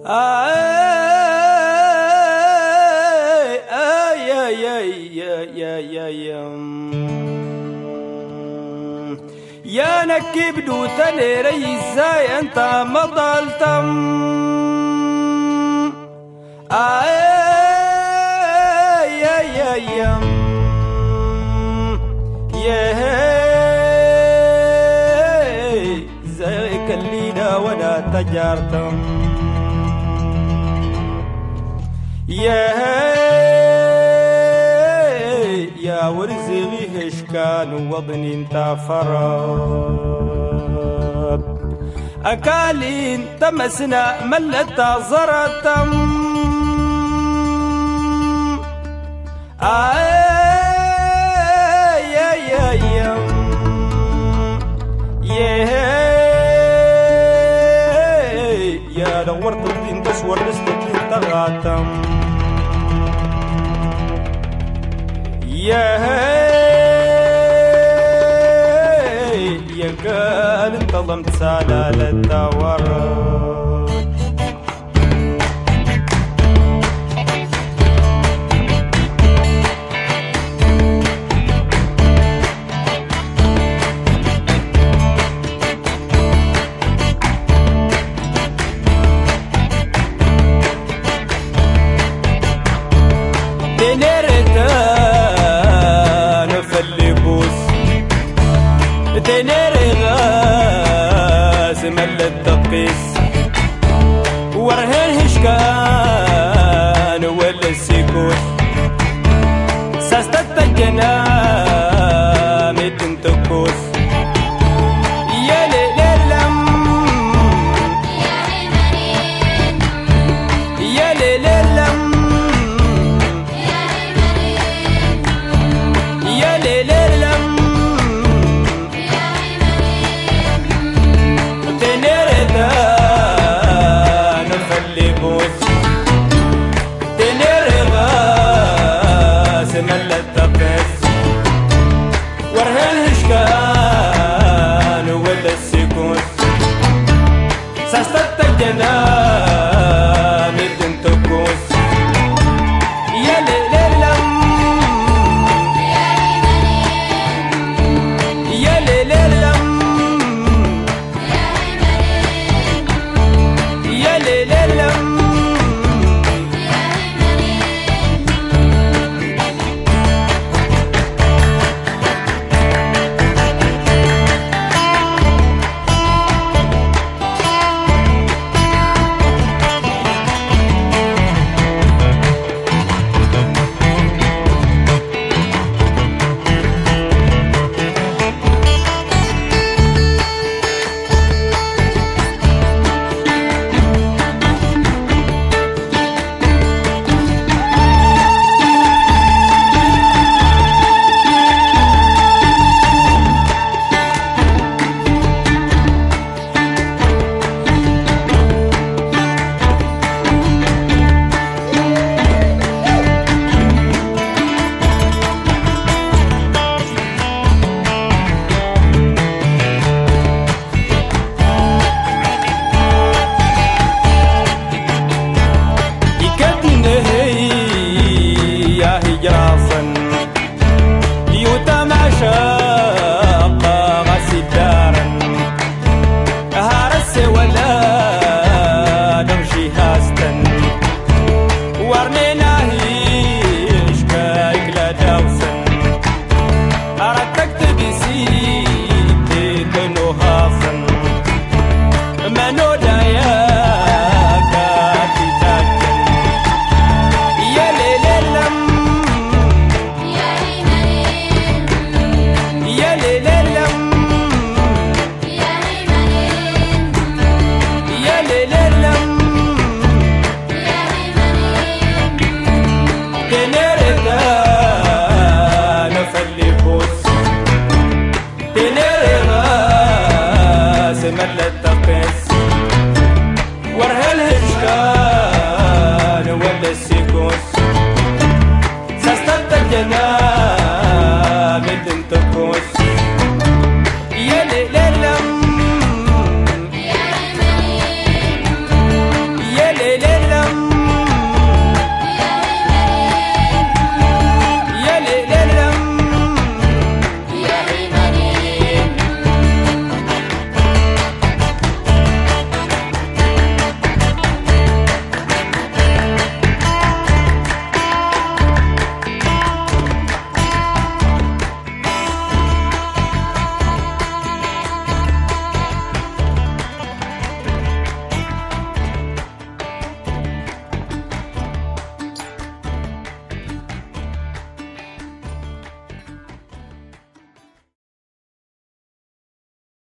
يا نكب دوتني ريزاي انت ما ضلتم زيك الليلة وانا تجارتم يا ورزقي هشكان وضني انت فراب أكالين تمسنا ملتا زرتم يا دورت الدين تسور لستك تغاتم يا قال انتظمت سلالة الدورات تنيري غاز مل التقيس ورهن هشكان ولا السيكوس ساستة الجنام تنتكوس يا ليلم يا ليلم يا ليلم ساستة الجنام تنتكوس يا ليلم يا ليلم يا ليلم ملت